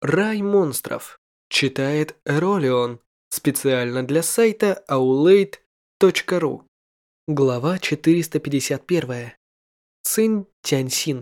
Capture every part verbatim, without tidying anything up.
Рай монстров. Читает Ролион. Специально для сайта аулейт точка ру. Глава четыреста пятьдесят один. Цинь Тяньсин.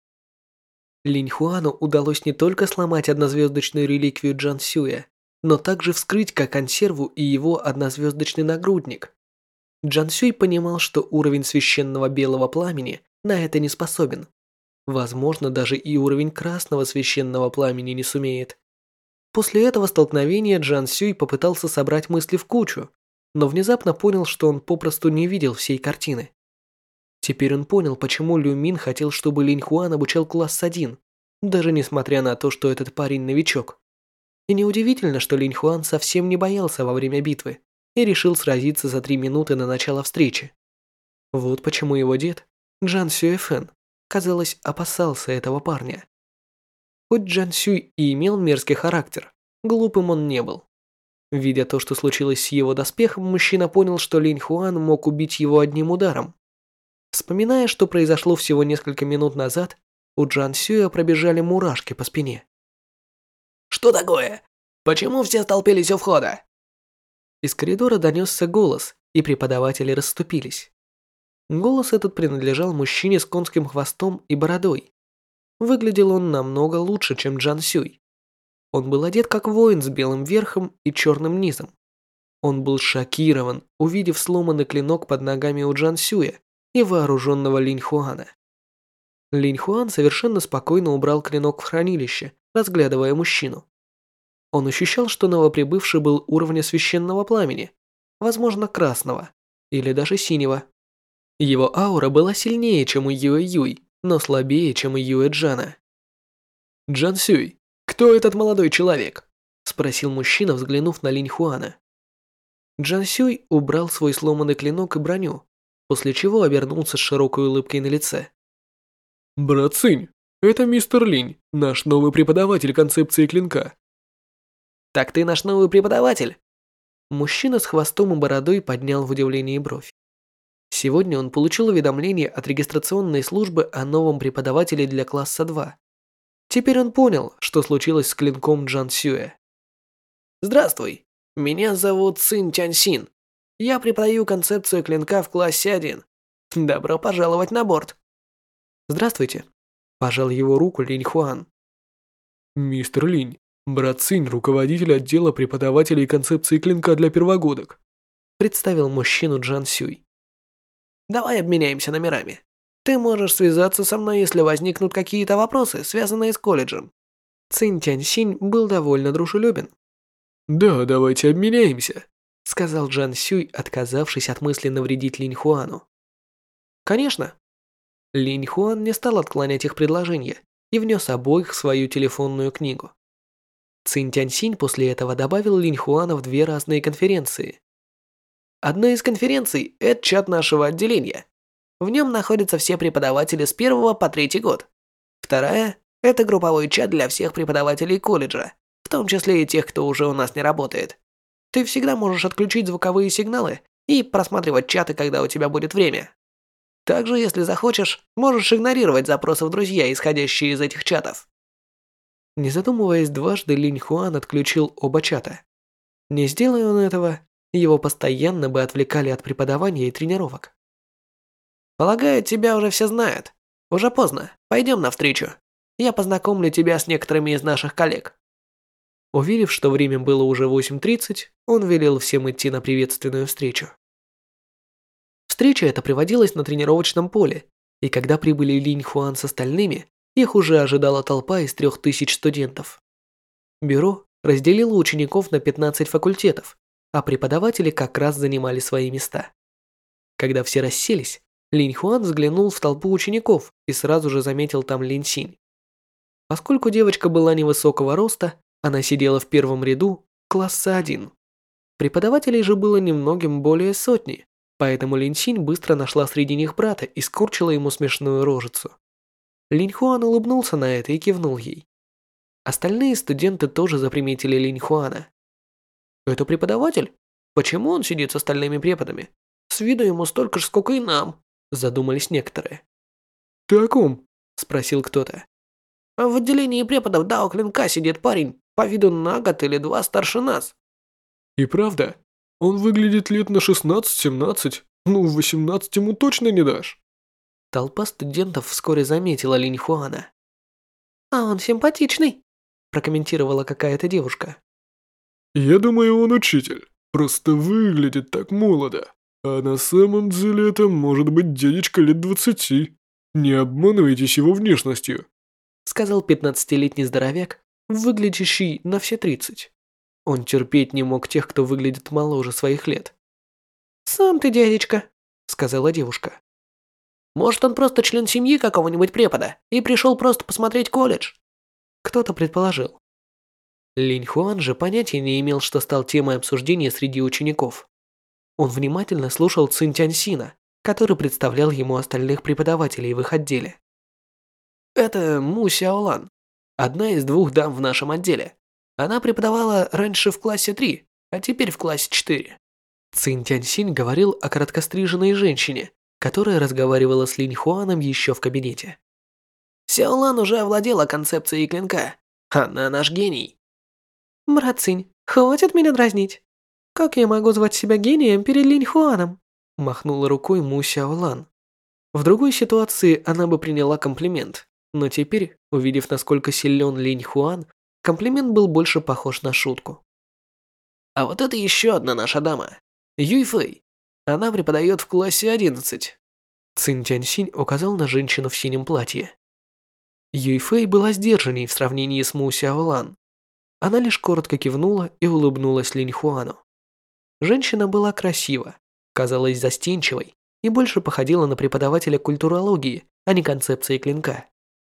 Линь Хуану удалось не только сломать однозвездочную реликвию Джан Сюя, но также вскрыть как консерву и его однозвездочный нагрудник. Джан Сюй понимал, что уровень священного белого пламени на это не способен. Возможно, даже и уровень красного священного пламени не сумеет. После этого столкновения Джан Сюй попытался собрать мысли в кучу, но внезапно понял, что он попросту не видел всей картины. Теперь он понял, почему Лю Мин хотел, чтобы Линь Хуан обучал класс один, даже несмотря на то, что этот парень новичок. И неудивительно, что Линь Хуан совсем не боялся во время битвы и решил сразиться за три минуты на начало встречи. Вот почему его дед, Джан Сюэфэн, казалось, опасался этого парня. Хоть Джан Сюй и имел мерзкий характер, глупым он не был. Видя то, что случилось с его доспехом, мужчина понял, что Линь Хуан мог убить его одним ударом. Вспоминая, что произошло всего несколько минут назад, у Джан Сюя пробежали мурашки по спине. «Что такое? Почему все столпились у входа?» Из коридора донесся голос, и преподаватели расступились. Голос этот принадлежал мужчине с конским хвостом и бородой. Выглядел он намного лучше, чем Джан Сюй. Он был одет как воин с белым верхом и черным низом. Он был шокирован, увидев сломанный клинок под ногами у Джан Сюя и вооруженного Линь Хуана. Линь Хуан совершенно спокойно убрал клинок в хранилище, разглядывая мужчину. Он ощущал, что новоприбывший был уровня священного пламени, возможно, красного или даже синего. Его аура была сильнее, чем у Юэ Юй, но слабее, чем у Юэ Джана. «Джан Сюй, кто этот молодой человек?» – спросил мужчина, взглянув на Линь Хуана. Джан Сюй убрал свой сломанный клинок и броню, после чего обернулся с широкой улыбкой на лице. «Брат Цинь, это мистер Линь, наш новый преподаватель концепции клинка». «Так ты наш новый преподаватель?» Мужчина с хвостом и бородой поднял в удивлении бровь. Сегодня он получил уведомление от регистрационной службы о новом преподавателе для класса два. Теперь он понял, что случилось с клинком Джан Сюэ. «Здравствуй, меня зовут Цинь Тяньсин. Я преподаю концепцию клинка в классе один. Добро пожаловать на борт». «Здравствуйте», – пожал его руку Линь Хуан. «Мистер Линь, брат Цинь, руководитель отдела преподавателей концепции клинка для первогодок», – представил мужчину Джан Сюй. «Давай обменяемся номерами. Ты можешь связаться со мной, если возникнут какие-то вопросы, связанные с колледжем». Цинь Тяньсин был довольно дружелюбен. «Да, давайте обменяемся», – сказал Джан Сюй, отказавшись от мысли навредить Линь Хуану. «Конечно». Линь Хуан не стал отклонять их предложение и внес обоих в свою телефонную книгу. Цинь Тяньсин после этого добавил Линь Хуана в две разные конференции. Одна из конференций – это чат нашего отделения. В нем находятся все преподаватели с первого по третий год. Вторая – это групповой чат для всех преподавателей колледжа, в том числе и тех, кто уже у нас не работает. Ты всегда можешь отключить звуковые сигналы и просматривать чаты, когда у тебя будет время. Также, если захочешь, можешь игнорировать запросы в друзья, исходящие из этих чатов. Не задумываясь дважды, Линь Хуан отключил оба чата. Не сделая он этого, его постоянно бы отвлекали от преподавания и тренировок. «Полагаю, тебя уже все знают. Уже поздно. Пойдем навстречу. Я познакомлю тебя с некоторыми из наших коллег». Уверив, что время было уже восемь тридцать, он велел всем идти на приветственную встречу. Встреча эта приводилась на тренировочном поле, и когда прибыли Линь Хуан с остальными, их уже ожидала толпа из трех тысяч студентов. Бюро разделило учеников на пятнадцать факультетов, а преподаватели как раз занимали свои места. Когда все расселись, Линь Хуан взглянул в толпу учеников и сразу же заметил там Линь Синь. Поскольку девочка была невысокого роста, она сидела в первом ряду класса один. Преподавателей же было немногим более сотни, поэтому Линь Синь быстро нашла среди них брата и скорчила ему смешную рожицу. Линь Хуан улыбнулся на это и кивнул ей. Остальные студенты тоже заприметили Линь Хуана. «Это преподаватель? Почему он сидит с остальными преподами? С виду ему столько же, сколько и нам», – задумались некоторые. «Ты о ком?» – спросил кто-то. А в отделении преподов Дао Клинка сидит парень по виду на год или два старше нас. И правда, он выглядит лет на шестнадцать-семнадцать, ну, восемнадцать ему точно не дашь. Толпа студентов вскоре заметила Линь Хуана. «А он симпатичный», прокомментировала какая-то девушка. Я думаю, он учитель, просто выглядит так молодо. А на самом деле это может быть дядечка лет двадцати. Не обманывайтесь его внешностью. Сказал пятнадцатилетний здоровяк, выглядящий на все тридцать. Он терпеть не мог тех, кто выглядит моложе своих лет. «Сам ты дядечка», сказала девушка. «Может, он просто член семьи какого-нибудь препода и пришел просто посмотреть колледж?» Кто-то предположил. Линь Хуан же понятия не имел, что стал темой обсуждения среди учеников. Он внимательно слушал Цинь Тяньсина, который представлял ему остальных преподавателей в их отделе. Это Му Сяолан, одна из двух дам в нашем отделе. Она преподавала раньше в классе три, а теперь в классе четыре. Цинь Тяньсин говорил о короткостриженной женщине, которая разговаривала с Линь Хуаном еще в кабинете. Сяолан уже овладела концепцией клинка. Она наш гений. Брат Цинь, хватит меня дразнить. Как я могу звать себя гением перед Линь Хуаном? Махнула рукой Му Сяолан. В другой ситуации она бы приняла комплимент, но теперь, увидев, насколько силен Линь Хуан, комплимент был больше похож на шутку. А вот это еще одна наша дама. Юй Фэй. Она преподает в классе одиннадцать. Цинь Тяньсинь указал на женщину в синем платье. Юй Фэй была сдержанней в сравнении с Му Сяолан. Она лишь коротко кивнула и улыбнулась Линь Хуану. Женщина была красива, казалась застенчивой и больше походила на преподавателя культурологии, а не концепции клинка.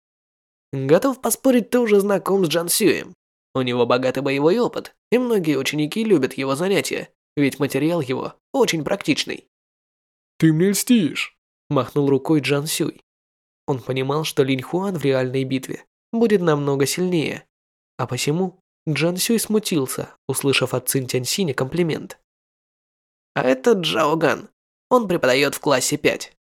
Готов поспорить, ты уже знаком с Джан Сюем. У него богатый боевой опыт, и многие ученики любят его занятия, ведь материал его очень практичный. Ты мне льстишь, махнул рукой Джан Сюй. Он понимал, что Линь Хуан в реальной битве будет намного сильнее, а посему Джан Сюй смутился, услышав от Цинь Тяньсиня комплимент. А это Джао Ган. Он преподает в классе пять.